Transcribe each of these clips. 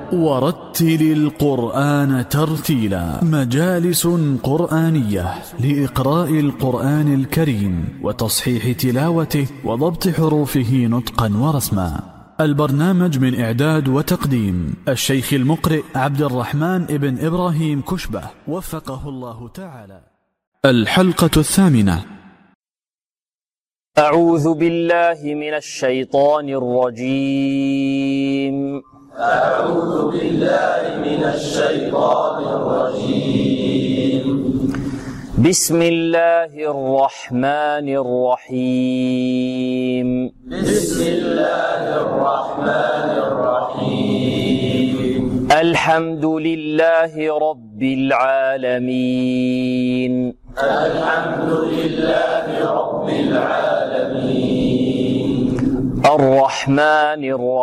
ورتل القرآن ترتيلا. مجالس قرآنية لإقراء القرآن الكريم وتصحيح تلاوته وضبط حروفه نطقا ورسما. البرنامج من إعداد وتقديم الشيخ المقرئ عبد الرحمن ابن إبراهيم كشبة وفقه الله تعالى. الحلقة 8. أعوذ بالله من الشيطان الرجيم. أعوذ بالله من الشيطان الرجيم. بسم الله الرحمن الرحيم. بسم الله الرحمن الرحيم. الحمد لله رب العالمين. الحمد لله رب العالمين. الرحمن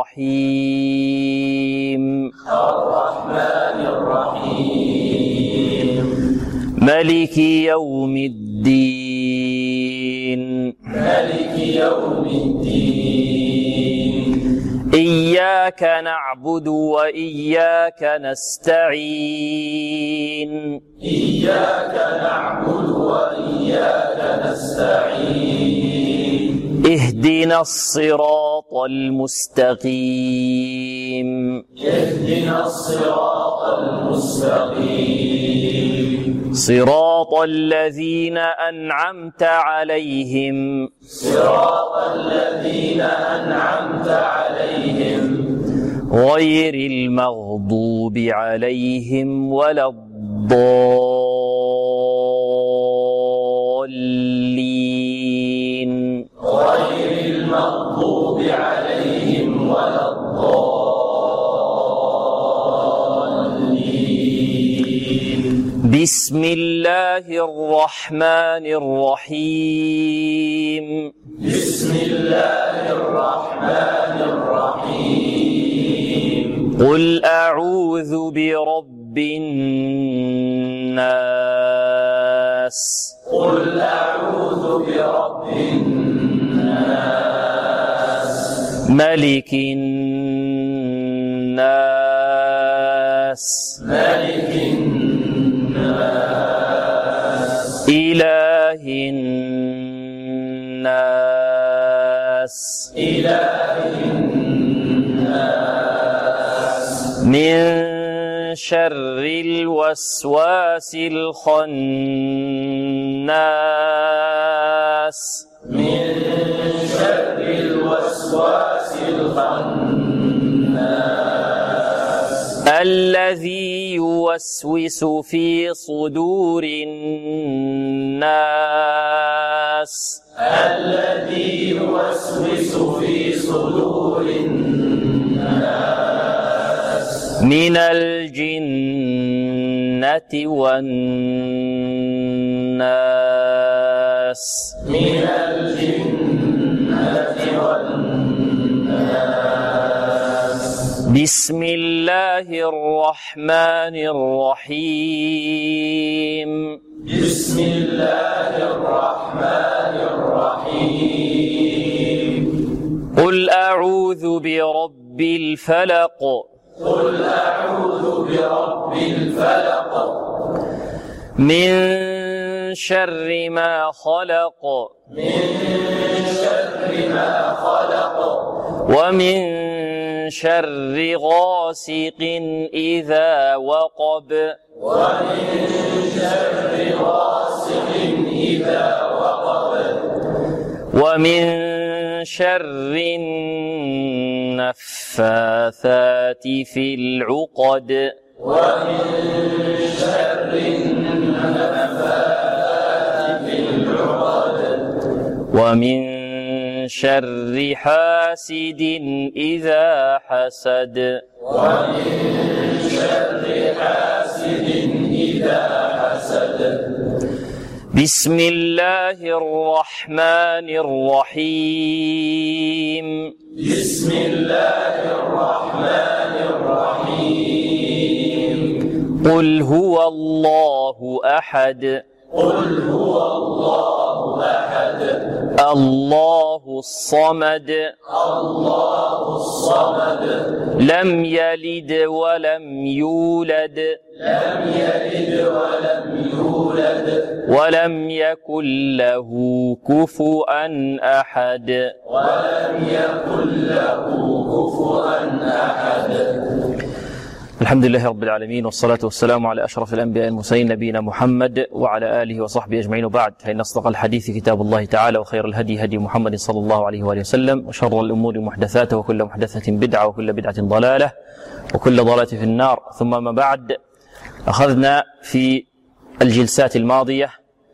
الرحيم. الرحمن الرحيم. ملك يوم الدين. ملك يوم الدين. إياك نعبد وإياك نستعين. إياك نعبد وإياك نستعين. اهدنا الصراط المستقيم. اهدنا الصراط المستقيم. صراط الذين أنعمت عليهم. صراط الذين أنعمت عليهم. غير المغضوب عليهم ولا الضالين. غير المغضوب عليهم ولا الضالين. بسم الله الرحمن الرحيم. بسم الله الرحمن الرحيم. قل أعوذ برب الناس. قل أعوذ برب الناس. ملك الناس. ملك الناس. إله الناس. إله الناس. من شر الوسواس الخناس. من شر الوسواس الخناس. الذي يوسوس في صدور الناس. الذي يوسوس في صدور الناس. من الجنة والناس. من الجنة والناس. بسم الله الرحمن الرحيم. بسم الله الرحمن الرحيم. قل أعوذ برب الفلق. قل أعوذ برب الفلق. من شر ما خلق. من شر ما خلق. ومن شر غاسق إذا وقب. ومن شر غاسق إذا وقب. ومن شر النفاثات في العقد. ومن شر النفاثات في العقد. ومن شر حاسد إذا حسد. ومن شر حاسد إذا حسد. بسم الله الرحمن الرحيم. بسم الله الرحمن الرحيم. قل هو الله أحد. قل هو الله أحد. الله الصمد الله الصمد لم يلد ولم يولد لم يلد ولم يولد ولم يكن له كفوا أحد ولم يكن له كفوا أحد. الحمد لله رب العالمين، والصلاة والسلام على أشرف الأنبياء المرسلين نبينا محمد وعلى آله وصحبه أجمعين، وبعد، فإن أصدق الحديث كتاب الله تعالى، وخير الهدي هدي محمد صلى الله عليه وآله وسلم، وشر الأمور محدثاتها، وكل محدثة بدعة، وكل بدعة ضلالة، وكل ضلالة في النار. ثم ما بعد، أخذنا في الجلسات الماضية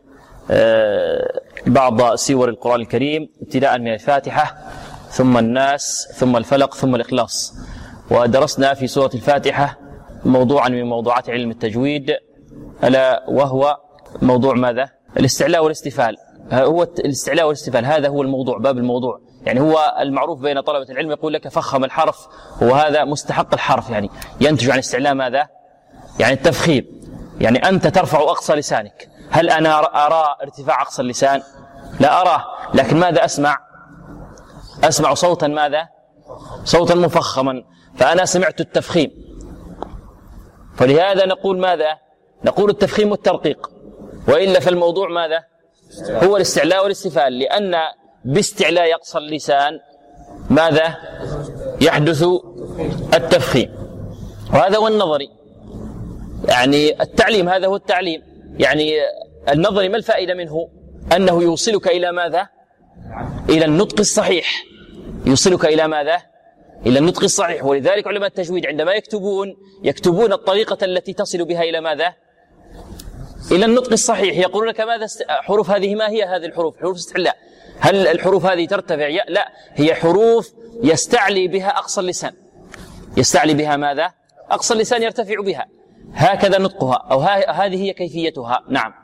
بعض سور القرآن الكريم، ابتداء من الفاتحة ثم الناس ثم الفلق ثم الإخلاص، ودرسنا في سورة الفاتحة موضوعا من موضوعات علم التجويد، ألا وهو موضوع ماذا؟ الاستعلاء والاستفال. هو الاستعلاء والاستفال، هذا هو الموضوع، باب الموضوع. يعني هو المعروف بين طلبة العلم، يقول لك فخم الحرف، وهذا مستحق الحرف، يعني ينتج عن الاستعلاء ماذا؟ يعني التفخيم. يعني أنت ترفع أقصى لسانك، هل أنا أرى ارتفاع أقصى اللسان؟ لا أراه، لكن ماذا أسمع؟ أسمع صوتا ماذا؟ صوتا مفخما، فأنا سمعت التفخيم. فلهذا نقول ماذا؟ نقول التفخيم والترقيق، وإلا فالموضوع ماذا؟ هو الاستعلاء والاستفال، لأن باستعلاء أقصى اللسان ماذا؟ يحدث التفخيم. وهذا هو النظري، يعني التعليم، هذا هو التعليم. يعني النظري ما الفائدة منه؟ أنه يوصلك إلى ماذا؟ إلى النطق الصحيح. يوصلك إلى ماذا؟ إلى النطق الصحيح. ولذلك علماء التجويد عندما يكتبون الطريقة التي تصل بها إلى ماذا؟ إلى النطق الصحيح. يقولون لك ماذا حروف هذه؟ ما هي هذه الحروف؟ حروف استعلاء. هل الحروف هذه ترتفع؟ لا، هي حروف يستعلي بها أقصى اللسان. يستعلي بها ماذا؟ أقصى اللسان يرتفع بها، هكذا نطقها، أو هذه هي كيفيتها. نعم.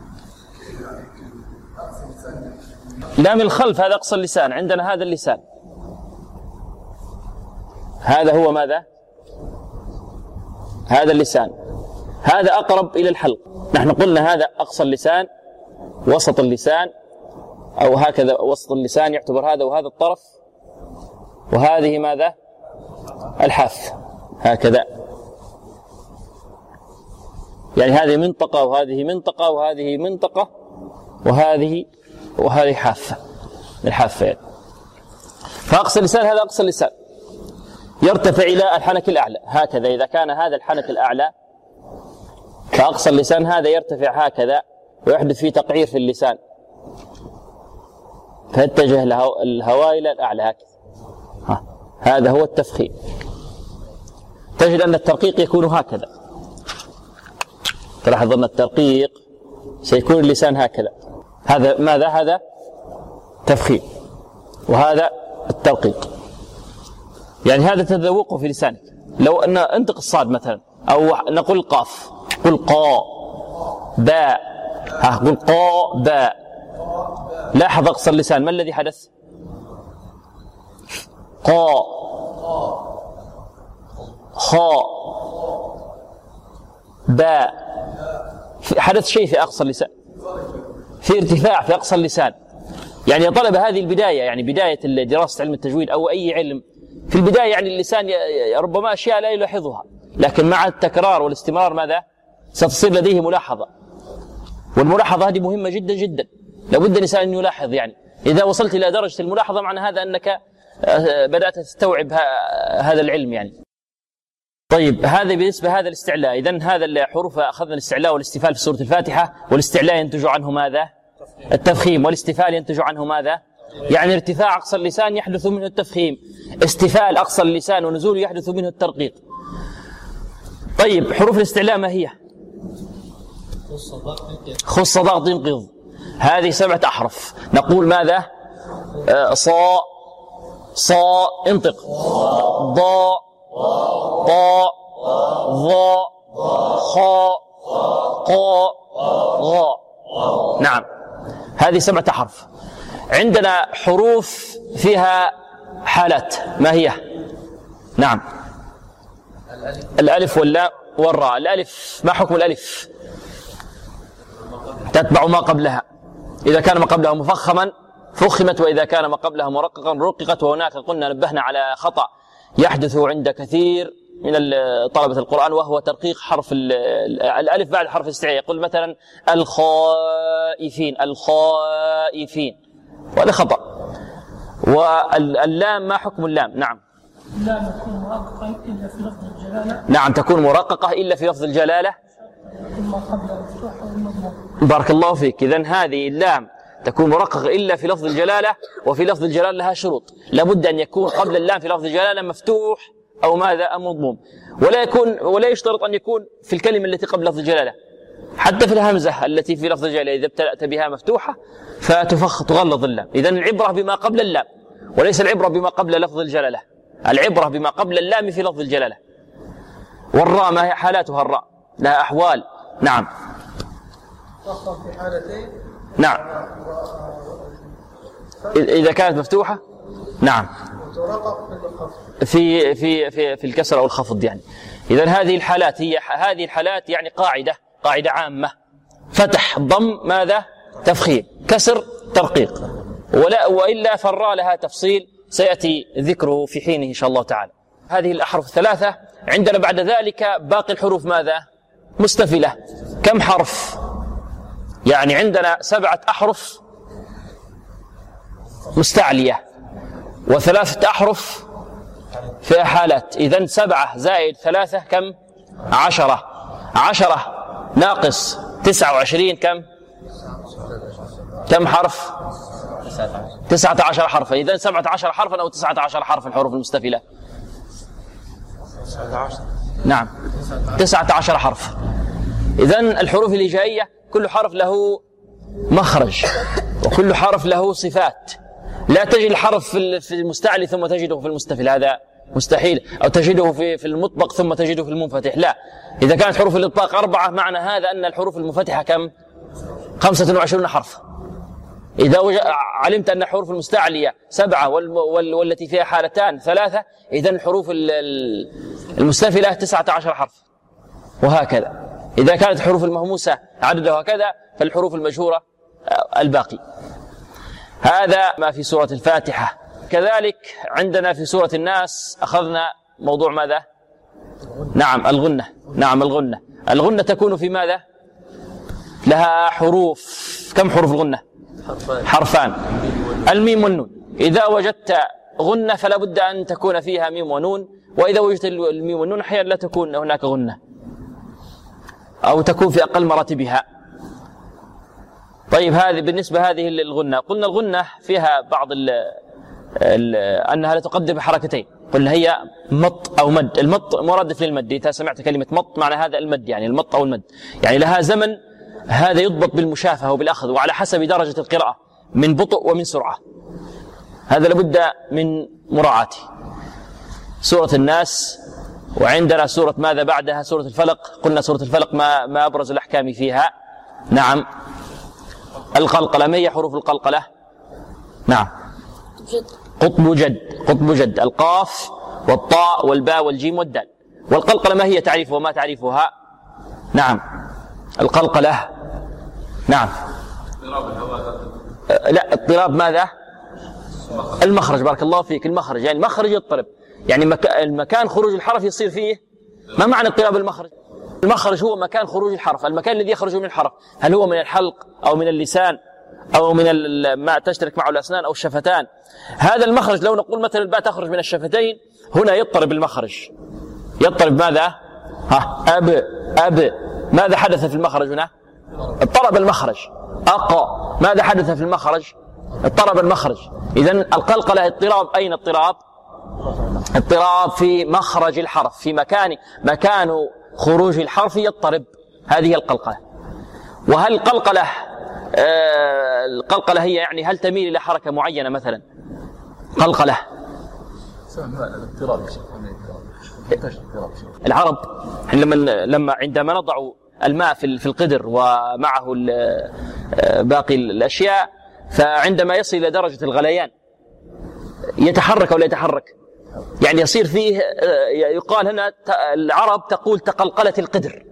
لا، من الخلف، هذا أقصى اللسان. عندنا هذا اللسان، هذا هو ماذا؟ هذا اللسان، هذا أقرب إلى الحلق. نحن قلنا هذا أقصى اللسان، وسط اللسان، أو هكذا وسط اللسان يعتبر هذا، وهذا الطرف، وهذه ماذا؟ الحافة، هكذا. يعني هذه منطقة، وهذه منطقة، وهذه منطقة، وهذه حافة، الحافة يعني. فأقصى اللسان، هذا أقصى اللسان يرتفع إلى الحنك الأعلى، هكذا. إذا كان هذا الحنك الأعلى، فأقصى اللسان هذا يرتفع هكذا، ويحدث فيه تقعير في اللسان، فيتجه الهواء إلى الأعلى هكذا. هذا هو التفخيم. تجد أن الترقيق يكون هكذا. تلاحظ أن الترقيق سيكون اللسان هكذا. هذا ماذا؟ هذا تفخيم، وهذا الترقيق. يعني هذا تذوقه في لسانك. لو أن انطق الصاد مثلا، أو نقول القاف، قل قا باء، قل قا باء. لاحظ أقصى اللسان، ما الذي حدث؟ قا خاء باء. حدث شيء في أقصى اللسان، في ارتفاع في أقصى اللسان. يعني طلب هذه البداية، يعني بداية دراسة علم التجويد أو أي علم، في البداية يعني اللسان ربما أشياء لا يلاحظها، لكن مع التكرار والاستمرار ماذا؟ ستصير لديه ملاحظة. والملاحظة هذه مهمة جدا جدا، لابد الإنسان أن يلاحظ. يعني إذا وصلت إلى درجة الملاحظة، معنى هذا أنك بدأت تستوعب هذا العلم يعني. طيب، هذا بالنسبة هذا الاستعلاء. إذن هذا الحروف، أخذنا الاستعلاء والاستفال في سورة الفاتحة. والاستعلاء ينتج عنه ماذا؟ التفخيم. والاستفال ينتج عنه ماذا؟ يعني ارتفاع أقصى اللسان يحدث منه التفخيم، استفال أقصى اللسان ونزول يحدث منه الترقيق. طيب، حروف الاستعلاء ما هي؟ خص ضغط انقض. هذه 7 أحرف. نقول ماذا؟ صاء صاء انطق، ضاء طاء ظاء خاء قاء غاء. نعم، هذه 7 أحرف. عندنا حروف فيها حالات، ما هي؟ نعم، الألف واللام والراء. الألف، ما حكم الألف؟ تتبع ما قبلها. إذا كان ما قبلها مفخما فخمت، وإذا كان ما قبلها مرققا رققت. وهناك قلنا نبهنا على خطأ يحدث عند كثير من طلبة القرآن، وهو ترقيق حرف الألف بعد حرف الاستعلاء. يقول مثلا الخائفين، الخائفين، وهذا خطأ. واللام ما حكم اللام؟ نعم، اللام تكون مرققة إلا في لفظ الجلالة. نعم، تكون مرققة إلا في لفظ الجلالة. إما قبل المفتوح أو المضموم. بارك الله فيك. إذن هذه اللام تكون مرققة إلا في لفظ الجلالة، وفي لفظ الجلالة لها شروط، لابد أن يكون قبل اللام في لفظ الجلالة مفتوح أو ماذا أم مضموم، ولا يشترط أن يكون في الكلمة التي قبل لفظ الجلالة. حتى في الهمزة التي في لفظ الجلالة إذا ابتدأت بها مفتوحة تغلظ اللام. إذن العبرة بما قبل اللام وليس العبرة بما قبل لفظ الجلالة، العبرة بما قبل اللام في لفظ الجلالة. والراء ما هي حالاتها؟ الراء لها أحوال. نعم، في حالتين. نعم، إذا كانت مفتوحة نعم في الكسر أو الخفض يعني. إذن هذه الحالات يعني قاعدة عامة: فتح، ضم، ماذا؟ تفخيم، كسر، ترقيق. وإلا فالراء لها تفصيل سيأتي ذكره في حينه إن شاء الله تعالى. هذه الأحرف الثلاثة. عندنا بعد ذلك باقي الحروف ماذا؟ مستفلة. كم حرف؟ يعني عندنا 7 أحرف مستعلية و3 أحرف فيها حالات. إذن 7 زائد 3 كم؟ 10. 10 ناقص 29 كم حرف؟ 19 حرفا. إذن 17 حرفا أو 19 حرفا الحروف المستفلة. 19. نعم، 19 حرف. إذن الحروف الهجائية كل حرف له مخرج وكل حرف له صفات. لا تجد الحرف في المستعلي ثم تجده في المستفل، هذا مستحيل. أو تجده في المطبق ثم تجده في المنفتح، لا. إذا كانت حروف الإطباق 4 معنى هذا أن الحروف المنفتحة كم؟ 25 حرف. إذا علمت أن الحروف المستعلية 7 والتي فيها حالتان 3، إذن الحروف المستفلة 19 حرف، وهكذا. إذا كانت الحروف المهموسة عددها هكذا، فالحروف المجهورة الباقي. هذا ما في سورة الفاتحة. كذلك عندنا في سورة الناس أخذنا موضوع ماذا؟ نعم، الغنة. نعم، الغنة تكون في ماذا؟ لها حروف. كم حروف الغنة؟ حرفان، الميم والنون. إذا وجدت غنة فلا بد أن تكون فيها ميم ونون، وإذا وجدت الميم والنون أحيانا لا تكون هناك غنة أو تكون في أقل مراتبها. طيب، هذه بالنسبة هذه الغنة. قلنا الغنة فيها بعض أنها لا تقدر بحركتين. قلنا هي مط أو مد. المط مرادف للمد. إذا سمعت كلمة مط معنى هذا المد، يعني المط أو المد، يعني لها زمن. هذا يضبط بالمشافهة وبالأخذ وعلى حسب درجة القراءة من بطء ومن سرعة. هذا لابد من مراعاته. سورة الناس، وعندنا سورة ماذا بعدها؟ سورة الفلق. قلنا سورة الفلق ما أبرز الأحكام فيها؟ نعم، القلقلة. ما هي حروف القلقلة؟ نعم، قطب جد، القاف والطاء والباء والجيم والدال. والقلقلة ما هي تعريفها وما تعريفها؟ نعم، القلقلة. نعم، لا، اضطراب ماذا؟ المخرج. بارك الله فيك، المخرج يعني مخرج يضطرب، يعني المكان خروج الحرف يصير فيه. ما معنى اضطراب المخرج؟ المخرج هو مكان خروج الحرف، المكان الذي يخرج من الحرف، هل هو من الحلق أو من اللسان أو من ما تشترك معه الأسنان أو الشفتان. هذا المخرج لو نقول مثلا الباء تخرج من الشفتين، هنا يضطرب المخرج. يضطرب ماذا؟ أب. ماذا حدث في المخرج هنا؟ اضطرب المخرج. أقى. ماذا حدث في المخرج؟ اضطرب المخرج. إذن القلقلة اضطراب. أين اضطراب؟ اضطراب في مخرج الحرف، في مكان خروج الحرف يضطرب. هذه القلقلة. وهل القلقلة هي يعني هل تميل إلى حركة معينة مثلا؟ قلقلة العرب عندما نضع الماء في القدر ومعه باقي الأشياء، فعندما يصل إلى درجة الغليان يتحرك ولا يتحرك، يعني يصير فيه. يقال هنا العرب تقول تقلقلت القدر.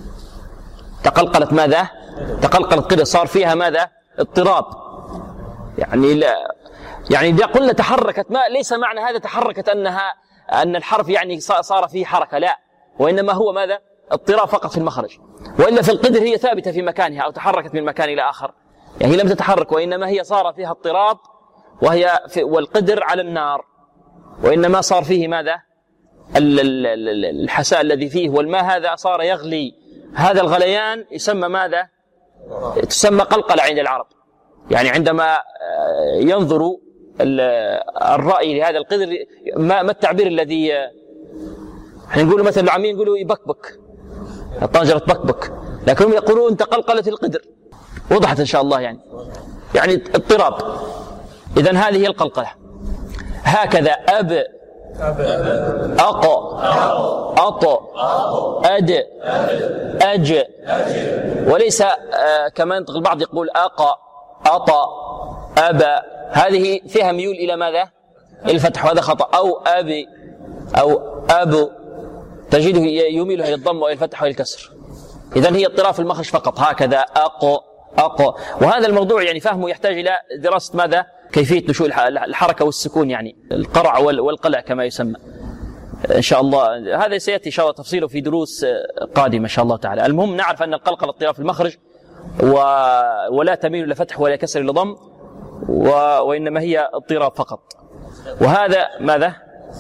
تقلقلت ماذا؟ تقلقلت قدر، صار فيها ماذا؟ اضطراب. يعني لا، يعني إذا قلنا تحركت ما ليس معنى هذا تحركت أن الحرف يعني صار فيه حركة، لا، وإنما هو ماذا؟ اضطراب فقط في المخرج. وإلا في القدر هي ثابتة في مكانها أو تحركت من مكان إلى آخر، يعني هي لم تتحرك، وإنما هي صار فيها اضطراب، والقدر على النار، وإنما صار فيه ماذا؟ الحساء الذي فيه والماء هذا صار يغلي، هذا الغليان يسمى ماذا؟ تسمى قلقلة عند العرب. يعني عندما ينظر الرأي لهذا القدر، ما التعبير الذي احنا نقول مثلا العاميين يقولوا يبكبك، الطنجرة تبكبك، لكنهم يقولون تقلقلت القدر. وضحت إن شاء الله؟ يعني اضطراب. إذن هذه هي القلقلة. هكذا أب، أق، أط، أد، أج، وليس كما ينطق البعض يقول أق، أط، أب، هذه فيها ميول إلى ماذا؟ الفتح، وهذا خطأ. أو أبي أو أبو تجده يميل إلى الضم وإلى الفتح وإلى الكسر. إذن هي اضطراب في المخرج فقط. هكذا أق، أق. وهذا الموضوع يعني فهمه يحتاج إلى دراسة ماذا؟ كيفية نشوء الحركة والسكون، يعني القرع والقلع كما يسمى إن شاء الله. هذا سيأتي إن شاء الله تفصيله في دروس قادمة إن شاء الله تعالى. المهم نعرف أن القلقلة اضطراب في المخرج، ولا تميل إلى فتح ولا كسر إلى ضم، وإنما هي اضطراب فقط. وهذا ماذا؟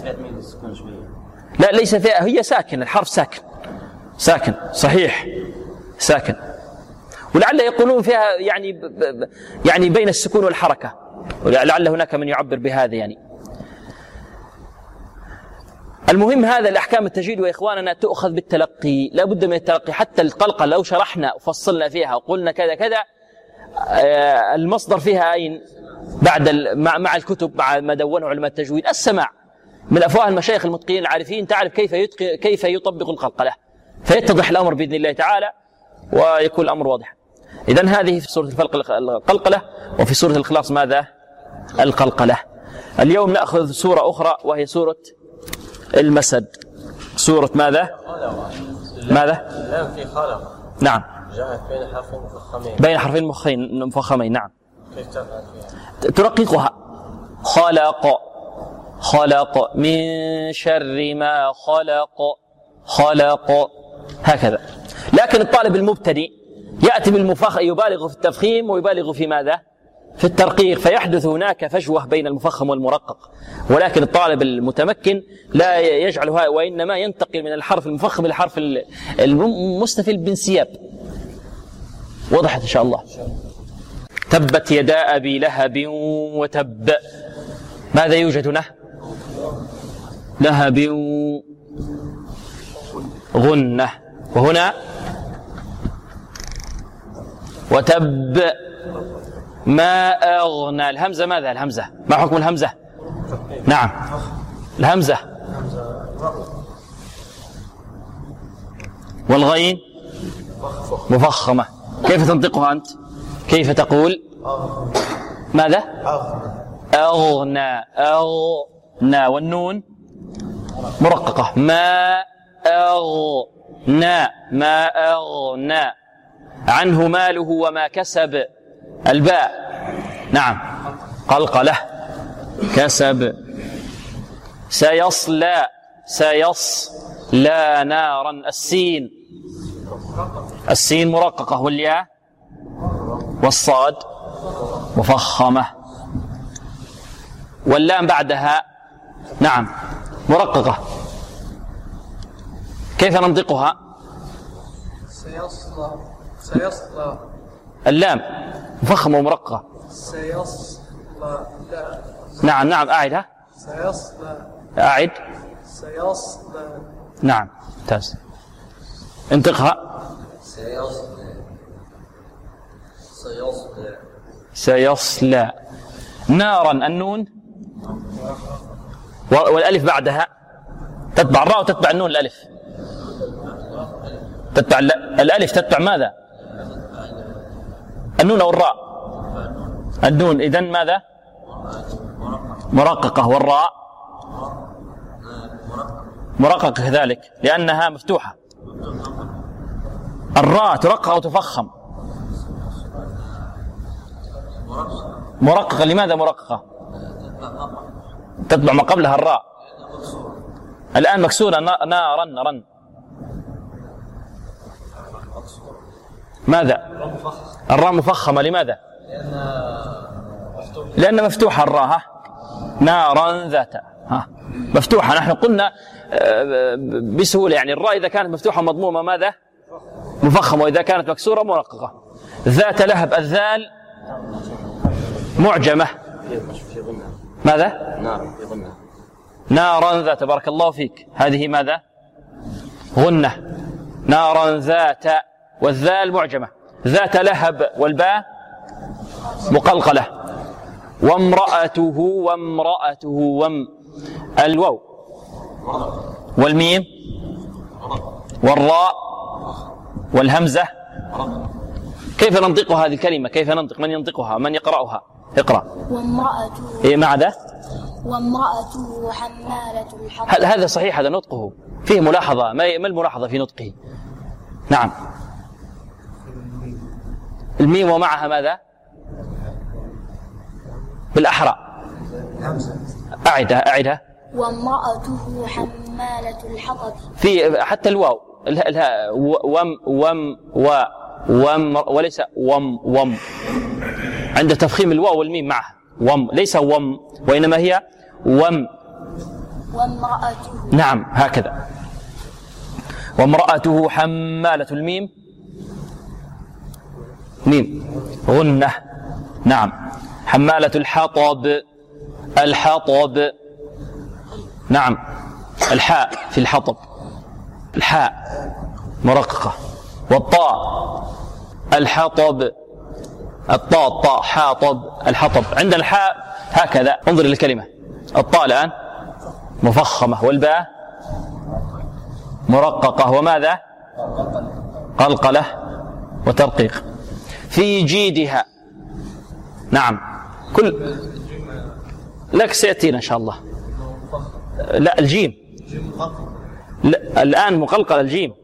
لا، ليس فيها، هي ساكن، الحرف ساكن، ساكن صحيح، ساكن. ولعل يقولون فيها يعني بين السكون والحركة، ولعل هناك من يعبر بهذا يعني. المهم هذا الأحكام التجويد وإخواننا تؤخذ بالتلقي، لا بد من التلقي. حتى القلقلة لو شرحنا وفصلنا فيها وقلنا كذا كذا، المصدر فيها أين؟ بعد مع الكتب، مع ما دونه علماء التجويد، السماع من أفواه المشايخ المتقين العارفين، تعرف كيف يطبق القلقلة، فيتضح الأمر بإذن الله تعالى ويكون الأمر واضح. إذن هذه في سورة الفلق القلقلة، وفي سورة الإخلاص ماذا؟ القلقلة. اليوم نأخذ سورة أخرى وهي سورة المسد. سورة ماذا؟ ماذا؟ اللام في خلق. نعم. جاءت بين حرفين مفخمين. بين حرفين مفخمين. نعم. كيف تفعل فيها؟ ترققها. خلق من شر ما خلق هكذا. لكن الطالب المبتدئ يأتي بالمفخم، يبالغ في التفخيم ويبالغ في ماذا؟ في الترقيق، فيحدث هناك فجوة بين المفخم والمرقق. ولكن الطالب المتمكن لا يجعلها، وإنما ينتقل من الحرف المفخم إلى الحرف المستفل بانسياب. وضحت إن شاء الله؟ تبت يدا أبي لهب وتب. ماذا يوجد له؟ لهب غنة، وهنا وتب ما أغنى. الهمزة ماذا؟ الهمزة ما حكم الهمزة؟ نعم، الهمزة. والغين مفخمة. كيف تنطقها أنت؟ كيف تقول؟ ماذا؟ أغنى، أغنى. والنون مرققة. ما أغنى، ما أغنى عنه ماله وما كسب. الباء نعم قلقلة. كسب. سيصلى، سيصلى نارا. السين مرققة، والياء والصاد مفخمة، واللام بعدها نعم مرققة. كيف ننطقها؟ سيصلى. اللام مفخمة ومرققة. سيصلى. نعم أعدها. سيصلى. أعد. سيصلى. نعم ممتاز. انطقها. سيصلى نارا. النون والألف بعدها تتبع الراء وتتبع النون. الألف تتبع الألف، تتبع ماذا؟ النون أو الراء؟ النون. إذن ماذا؟ مرققة. والراء مرققة كذلك لأنها مفتوحة. الراء ترقق أو تفخم؟ مرققة. لماذا مرققة؟ تتبع ما قبلها الراء. الآن مكسورة نارا نرا. ماذا؟ الراء مفخمة. لماذا؟ لأن مفتوحة الراء. نارا ذات مفتوحة. نحن قلنا بسهولة يعني الراء إذا كانت مفتوحة مضمومة ماذا؟ مفخمة، وإذا كانت مكسورة مرققة. ذات لهب الذال معجمة. ماذا؟ نارا ذات. بارك الله فيك. هذه ماذا؟ غنة. نارا ذات والذال معجمة. ذات لهب والباء مقلقلة. وامرأته الواو والميم والراء والهمزة. كيف ننطق هذه الكلمة؟ كيف ننطق؟ من ينطقها؟ من يقرأها؟ اقرأ. وامرأته. إيه ماذا؟ وامرأته حمالة الحطب. هذا صحيح، هذا نطقه فيه ملاحظة. ما الملاحظة في نطقه؟ نعم. الميم ومعها ماذا؟ بالأحرى. أعدها. وامرأته حمالة الحطب. في حتى الواو وليس وم عند تفخيم الواو والميم معها. وم ليس وم، وإنما هي وم. وامرأته. نعم هكذا. وامرأته حمالة الميم ميم غنة. نعم. حمالة الحطب. نعم. الحاء في الحطب، الحاء مرققة. والطاء الحطب، الطاء حاطب الحطب. عندنا الحاء هكذا. انظر إلى الكلمة. الطاء الآن مفخمة والباء مرققة وماذا؟ قلقلة وترقيق. في جيدها. نعم. كل لك سيأتينا إن شاء الله. لا الجيم. لا الآن مقلقل الجيم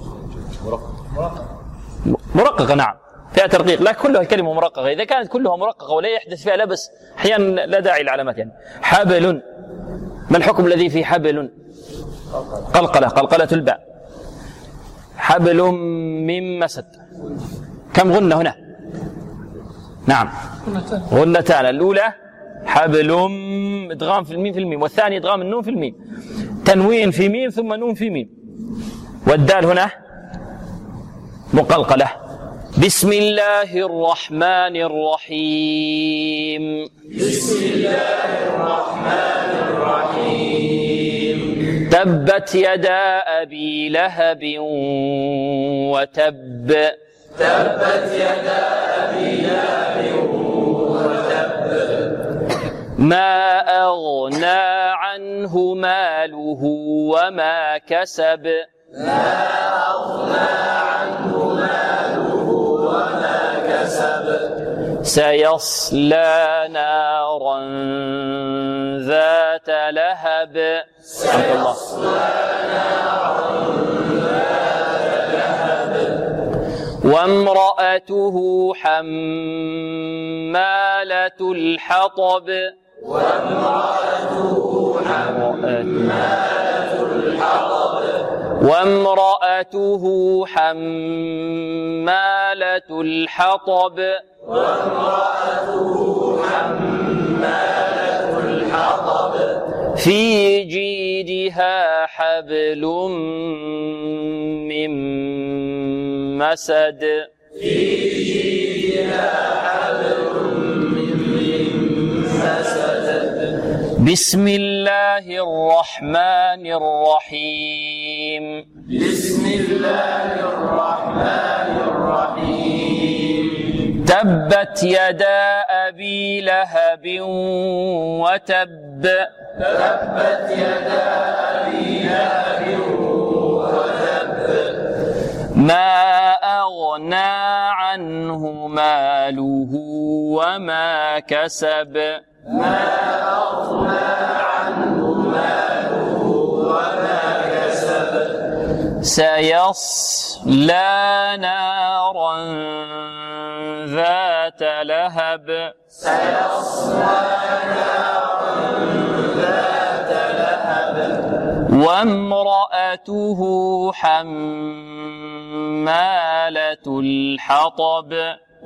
مرققة. نعم فيها ترقيق، لكن كلها الكلمة مرققة. إذا كانت كلها مرققة ولا يحدث فيها لبس أحيانا لا داعي للعلامات. يعني حبل، ما الحكم الذي في حبل؟ قلقلة الباء. حبل من مسد. كم غنة هنا؟ نعم غنتان. الأولى حبل ادغام في الميم والثاني ادغام النون في الميم. تنوين في ميم ثم نون في ميم. والدال هنا مقلقلة. بسم الله الرحمن الرحيم. بسم الله الرحمن الرحيم. تبت يدا أبي لهب وتب. تبت يدا أبي لهب وتب. ما أغنى عنه ماله وما كسب. ما أغنى عنه ماله وما كسب. سيصلى نارا ذات لهب. سيصلى نارا ذات لهب. وامرأته حمالة الحطب. وامرأته حمالة الحطب. وامرأته حمالة الحطب. وامرأته حمالة الحطب. في جيدها حبل من مسد. في جيدها حبل من مسد. بسم الله الرحمن الرحيم. بسم الله الرحمن الرحيم. تبت يدا أبي لهب وتب. تبت يدا أبي لهب وتب. ما أغنى عنه ماله وما كسب. ما أغنى عنه ماله وما كسب. سيصلى نارا ذات لهب وامرأته حمالة الحطب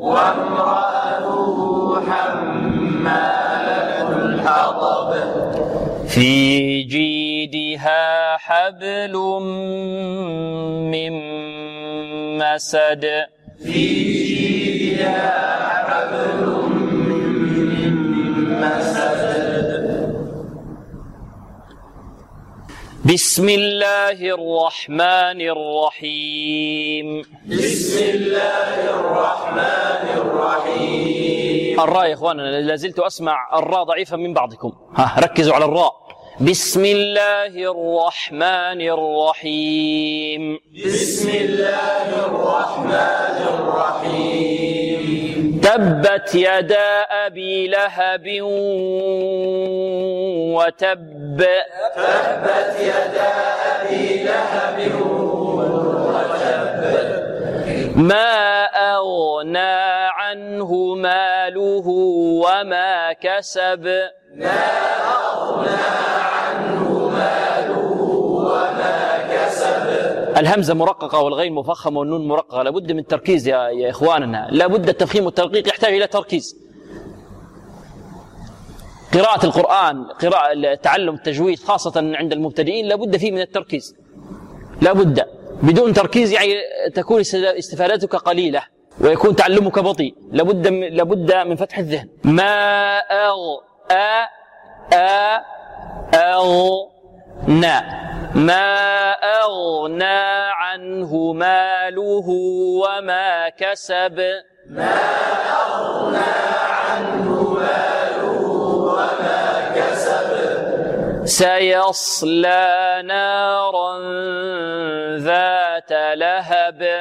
في جيدها حبل من مسد بسم الله الرحمن الرحيم. الراء يا إخوانا، لازلت أسمع الراء ضعيفا من بعضكم، ركزوا على الراء. بسم الله الرحمن الرحيم. تبت يدا أبي لهب وتب ما أغنى عنه ماله وما كسب الهمزة مرققة والغين مفخمة والنون مرققة، لابد من تركيز يا إخواننا، لابد التفخيم والترقيق يحتاج إلى تركيز. قراءة القرآن، تعلم التجويد خاصة عند المبتدئين لابد فيه من التركيز، لابد. بدون تركيز يعني تكون استفادتك قليلة ويكون تعلمك بطيء، لابد من فتح الذهن. ما ما أغنى عنه ماله وما كسب سيصلى نارا ذات لهب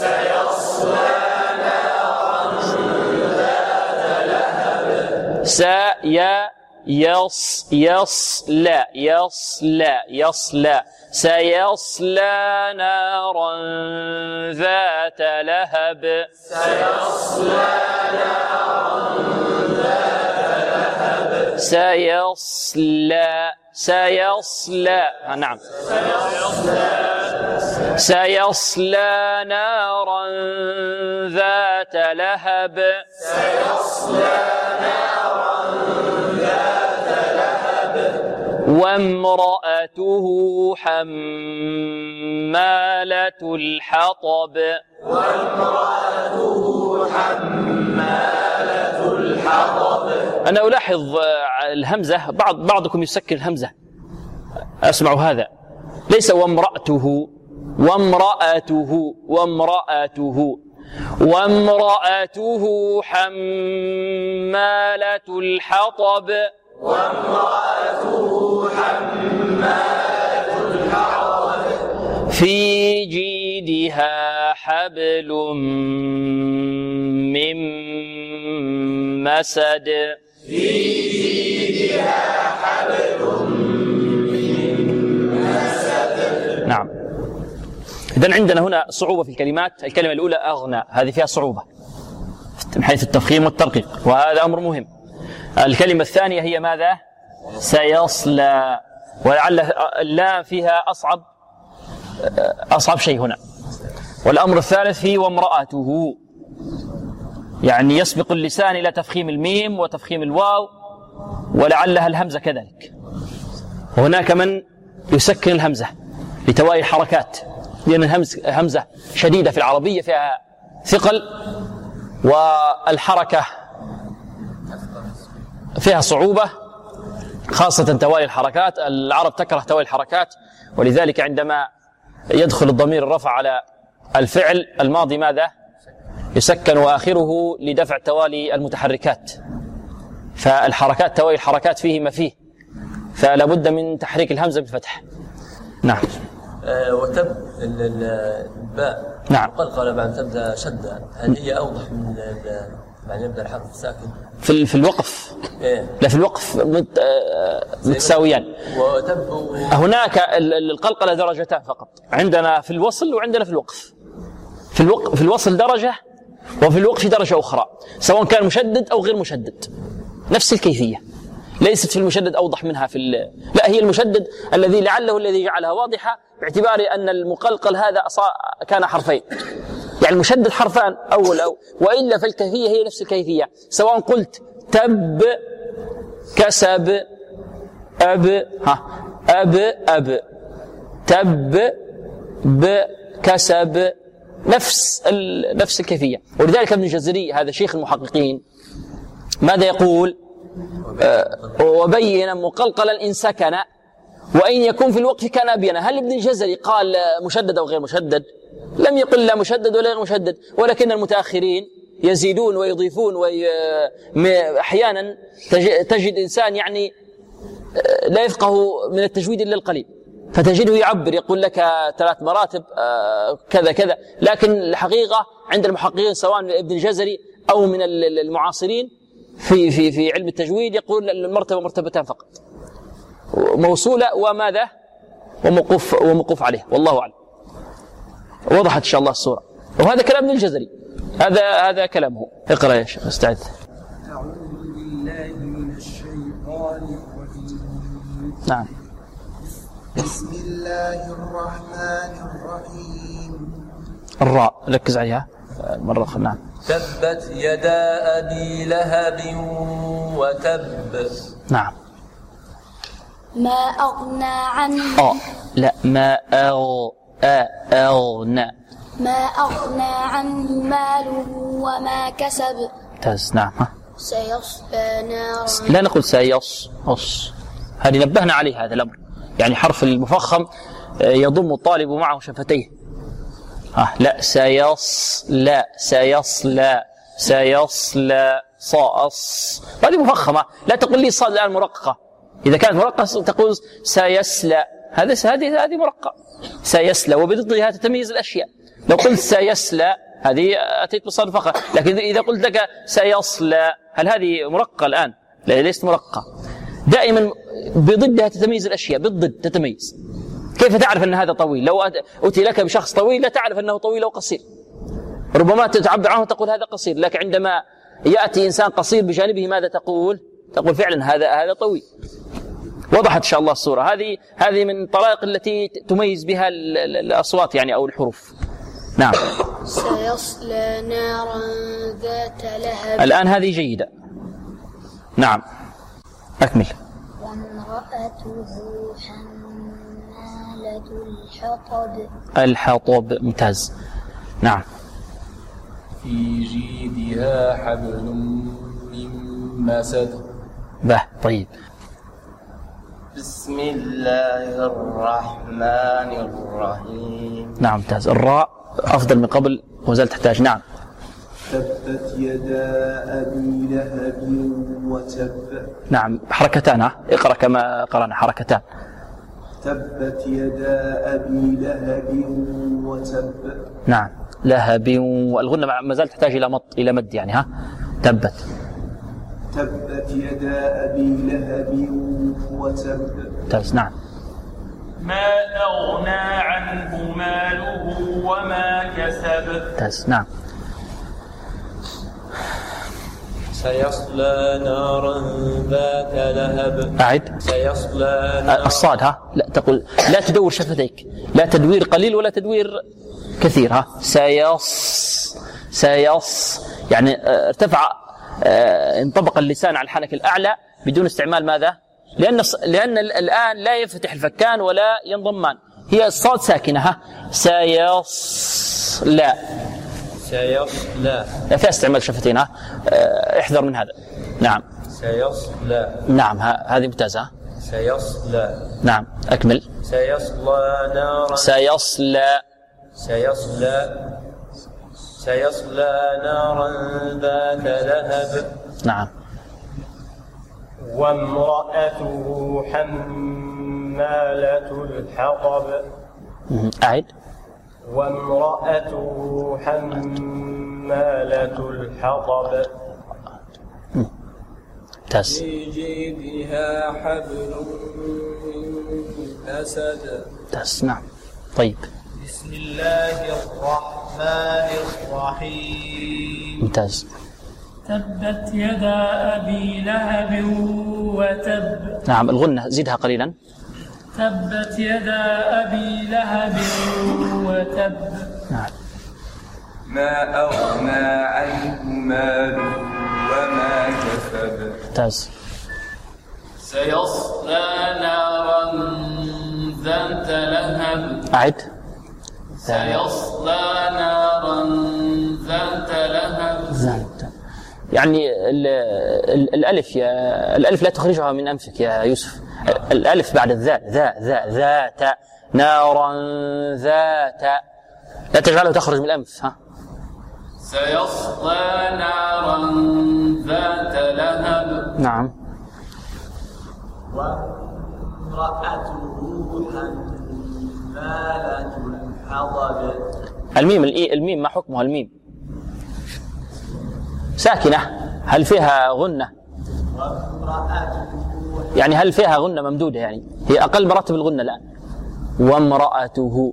يصلى سيصلى نارا ذات لهب سيصلى نارا ذات لهب وامرأته حمالة الحطب أنا ألاحظ الهمزة، بعضكم يسكن الهمزة، أسمع هذا، ليس وامرأته وامرأته حمالة الحطب في جيدها حبل من مسد نعم. إذن عندنا هنا صعوبة في الكلمات. الكلمة الأولى أغنى، هذه فيها صعوبة من حيث التفخيم والترقيق، وهذا أمر مهم. الكلمة الثانية هي ماذا؟ سيصلى، ولعل اللام فيها أصعب شيء هنا. والأمر الثالث في وامرأته، يعني يسبق اللسان إلى تفخيم الميم وتفخيم الواو، ولعلها الهمزة كذلك. وهناك من يسكن الهمزة لتوالي الحركات، لأن الهمزة شديدة في العربية، فيها ثقل، والحركة فيها صعوبة، خاصة توالي الحركات. العرب تكره توالي الحركات، ولذلك عندما يدخل الضمير الرفع على الفعل الماضي ماذا؟ يسكن وآخره لدفع توالي المتحركات، فالحركات توالي الحركات فيه ما فيه، فلا بد من تحريك الهمزة بالفتح. نعم. وتب الباء نعم قلقلة بعد تبدأ شدة، هل هي أوضح من يعني يبدأ الحرف الساكن في الوقف؟ لا، في الوقف متساويان. هناك القلقلة درجتان فقط، عندنا في الوصل وعندنا في الوقف. في الوصل درجة وفي الوقف درجة أخرى، سواء كان مشدد أو غير مشدد، نفس الكيفية، ليست في المشدد أوضح منها لا، هي المشدد الذي لعله الذي جعلها واضحة باعتبار أن المقلقل هذا كان حرفين، يعني المشدد حرفان أول وإلا فالكيفية هي نفس الكيفية، سواء قلت تب كسب أب تب بكسب، نفس الكيفية. ولذلك ابن الجزري هذا شيخ المحققين ماذا يقول؟ وبين مقلقلا إن سكن وإن يكون في الوقف كان أبينا. هل ابن الجزري قال مشدد أو غير مشدد؟ لم يقل لا مشدد ولا غير مشدد، ولكن المتأخرين يزيدون ويضيفون أحيانا تجد إنسان يعني لا يفقه من التجويد إلا القليل، فتجده يعبر يقول لك 3 مراتب كذا كذا، لكن الحقيقة عند المحققين سواء ابن الجزري أو من المعاصرين في علم التجويد يقول المرتبة مرتبتان فقط، موصولة وماذا وموقوف عليه، والله أعلم. وضحت إن شاء الله الصورة، وهذا كلام ابن الجزري، هذا كلامه. اقرأ يا شيخ، استعد. أعوذ بالله من الشيطان الرجيم. نعم. بسم الله الرحمن الرحيم. الراء ركز عليها مرة أخرى. نعم. تبت يدا أبي لهب وتب. نعم. ما أغنى عنه لا ما أغنى ما أغنى عنه ماله وما كسب. ممتاز. نعم. سيصلى نارا. لا نقول هذه نبهنا عليه هذا الأمر، يعني حرف المفخم يضم الطالب معه شفتيه. لا سيصلى صاص، هذه مفخمة، لا تقول لي صاد الآن مرققة، إذا كانت مرققة تقول سيسلى، هذه مرققة، سيسلى وبضدها تتميز الأشياء. لو قلت سيسلى هذه أتيت بالصاد فقط، لكن إذا قلت لك سيصلى هل هذه مرققة الآن؟ لا، ليست مرققة. دائما بضدها تتميز الأشياء، بالضد تتميز. كيف تعرف أن هذا طويل؟ لو أتي لك بشخص طويل لا تعرف أنه طويل أو قصير، ربما تعبر عنه تقول هذا قصير، لكن عندما يأتي إنسان قصير بجانبه ماذا تقول فعلا هذا طويل. وضحت إن شاء الله الصورة. هذه من الطرائق التي تميز بها الأصوات يعني أو الحروف. نعم. سيصلى نارا ذات لهب. الآن هذه جيدة. نعم أكمل. وامرأته حمالة الحطب. ممتاز. نعم. في جيدها حبل من مسد. طيب. بسم الله الرحمن الرحيم. نعم ممتاز. الراء أفضل من قبل وزال تحتاج. نعم. تبت يدا أبي لهب وتب. نعم حركتان. اقرأ كما قرأنا، حركتان. تبت يدا أبي لهب وتب. نعم. لهب والغنة ما زالت تحتاج إلى مد يعني. تبت يدا أبي لهب وتب. ممتاز. نعم. ما أغنى عنه ماله وما كسب. ممتاز. نعم. سيصلى نارا ذات لهب. أعد. سيصلى نارا. الصاد لا تقول، لا تدور شفتيك، لا تدوير قليل ولا تدوير كثير. سيص يعني ارتفع، انطبق اللسان على الحنك الأعلى بدون استعمال ماذا؟ لأن الآن لا يفتح الفكان ولا ينضمان، هي الصاد ساكنة. سيصلى لا فيها استعمال شفتين. احذر من هذا. نعم. سيصلى. نعم هذه ممتازة. سيصلى. نعم أكمل. سيصلى نارا. سيصلى نارا ذات لهب. نعم. وامرأته حمالة الحطب. أعد. وامرأته حمالة الحطب. ممتاز. في جيدها حبل من أسد. ممتاز. نعم. طيب. بسم الله الرحمن الرحمن الرحيم. ممتاز. تبت يدا أبي لهب وتب. نعم الغنة زيدها قليلا. تبت يدا أبي لهب وتب. نعم. ما أغنى عنه ماله وما كسب. ممتاز. سيصلى نارا ذات لهب. أعد. سيصلى نارا ذات لهب. يعني الألف لا تخرجها من أنفك يا يوسف. الألف بعد الذاء ذات نارا ذات، لا تجعله تخرج من الأنف. ها. سيصلى نارا ذات لهب. نعم. وامرأته حمالة الحطب. الميم ما حكمها؟ الميم ساكنة، هل فيها غنة؟ يعني هل فيها غنة ممدودة؟ يعني هي أقل مراتب الغنة الآن. وامرأته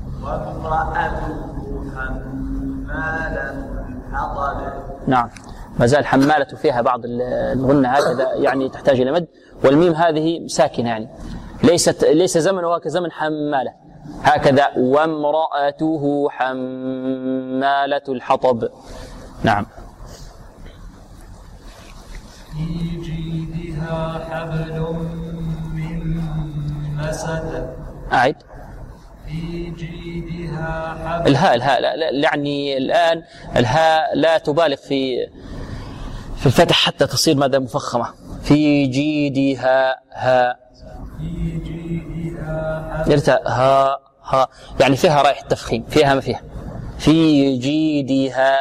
حمالة الحطب. نعم ما زال حمالة فيها بعض الغنة هكذا، يعني تحتاج إلى مد. والميم هذه ساكنة، يعني ليس زمنها كزمن حمالة هكذا. وامرأته حمالة الحطب. نعم. في جيدها حبل من مسد. أعد. في جيدها حبل. الهاء لا يعني الآن الهاء لا تبالغ في الفتح حتى تصير ماذا مفخمة. في جيدها ها. في جيدها حبل. يرتاء ها يعني فيها رائحة تفخيم، فيها ما فيها. في جيدها.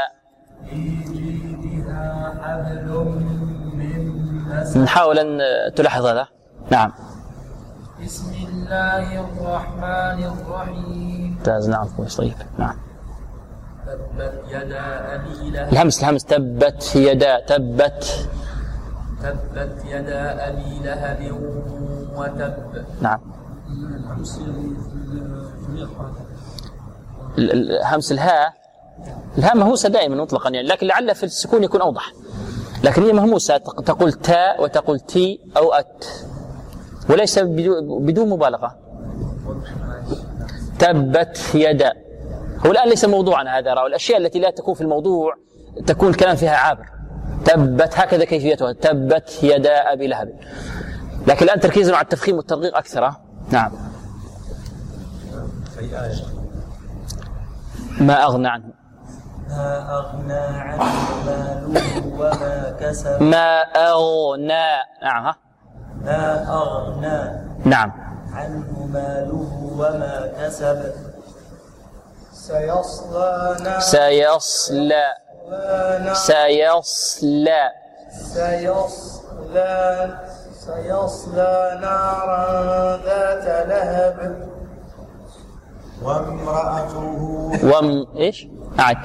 حبل نحاول أن تلاحظ هذا. نعم. بسم الله الرحمن الرحيم. ممتاز. نعم كويس. طيب. نعم. تبت يدا أبي لهب. الهمس تبت يدا. تبت يدا أبي لهب وتب. نعم. الهمس الهاء مهوسة دائما مطلقا يعني، لكن لعل في السكون يكون أوضح، لكن هي مهموسة. تقول تاء وتقول تي أو أت، وليس بدون مبالغة. تبت يدا. هو الآن ليس موضوعنا هذا، والأشياء التي لا تكون في الموضوع تكون الكلام فيها عابر. تبت هكذا كيفيتها. تبت يدا أبي لهب. لكن الآن تركيزنا على التفخيم والترقيق أكثر. نعم. ما أغنى عنه. ما أغنى عنه ماله وما كسب. ما أغنى. نعم. ما أغنى. نعم. عنه ماله وما كسب. سيصلى نارا. سيصلى نارا ذات لهب. وامرأته. إيش؟ أعد.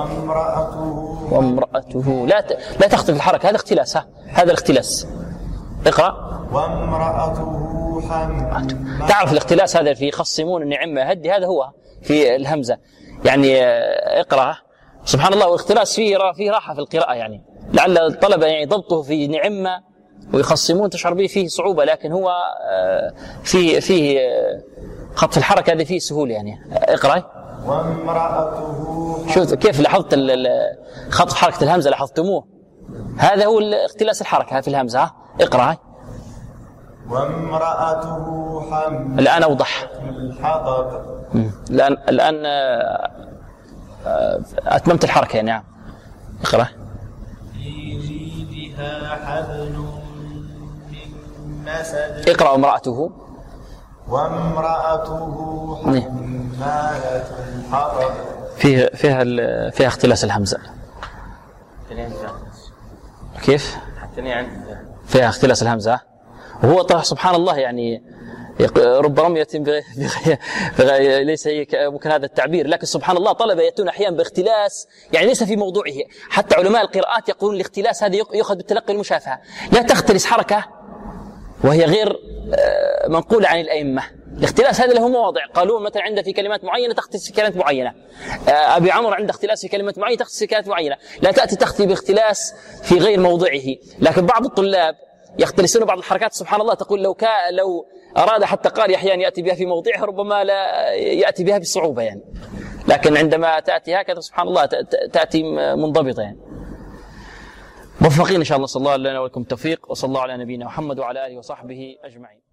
وامرأته لا تختلف الحركة، هذا اختلاس. هذا الاختلاس. اقرأ. وامرأته حمالة. تعرف الاختلاس هذا في يخصمون النعمة هدي، هذا هو في الهمزة يعني. اقرأ. سبحان الله. والاختلاس فيه راحة في القراءة يعني، لعل الطلبة يعني ضبطه في نعمة ويخصمون تشعر به فيه صعوبة، لكن هو فيه خط الحركة هذه فيه سهولة يعني. اقرأ. وامرأته. شوف كيف لاحظت خط حركة الهمزة، لاحظتموه؟ هذا هو اختلاس الحركة في الهمزة. اقرأ. وامرأته حمالة الآن أوضح. الحطب. الآن أتممت الحركة. نعم. اقرأ. في جيدها حبل من مسد. اقرأ. وامرأته. حمالة الحطب. فيها اختلاس الهمزة. كيف؟ فيها اختلاس الهمزة. وهو طبعا سبحان الله يعني رب رمية ليس ممكن هذا التعبير، لكن سبحان الله طلبة يأتون أحيانا باختلاس يعني ليس في موضوعه. حتى علماء القراءات يقولون الاختلاس هذا يؤخذ بالتلقي المشافهة. لا تختلس حركة وهي غير منقولة عن الأئمة، الاختلاس هذا له مواضع. قالون مثلا عنده في كلمات معينة تختص في كلمات معينة، أبي عمرو عنده اختلاس في كلمات معينة تختص في كلمات معينة، لا تأتي تختي باختلاس في غير موضعه. لكن بعض الطلاب يختلسون بعض الحركات سبحان الله، تقول لو أراد حتى قال يحيى أن يأتي بها في موضعها ربما لا يأتي بها بالصعوبة يعني، لكن عندما تأتي هكذا سبحان الله تأتي منضبطة يعني. موفقين إن شاء الله. صلى الله لنا ولكم التوفيق، وصلى الله على نبينا محمد وعلى آله وصحبه أجمعين.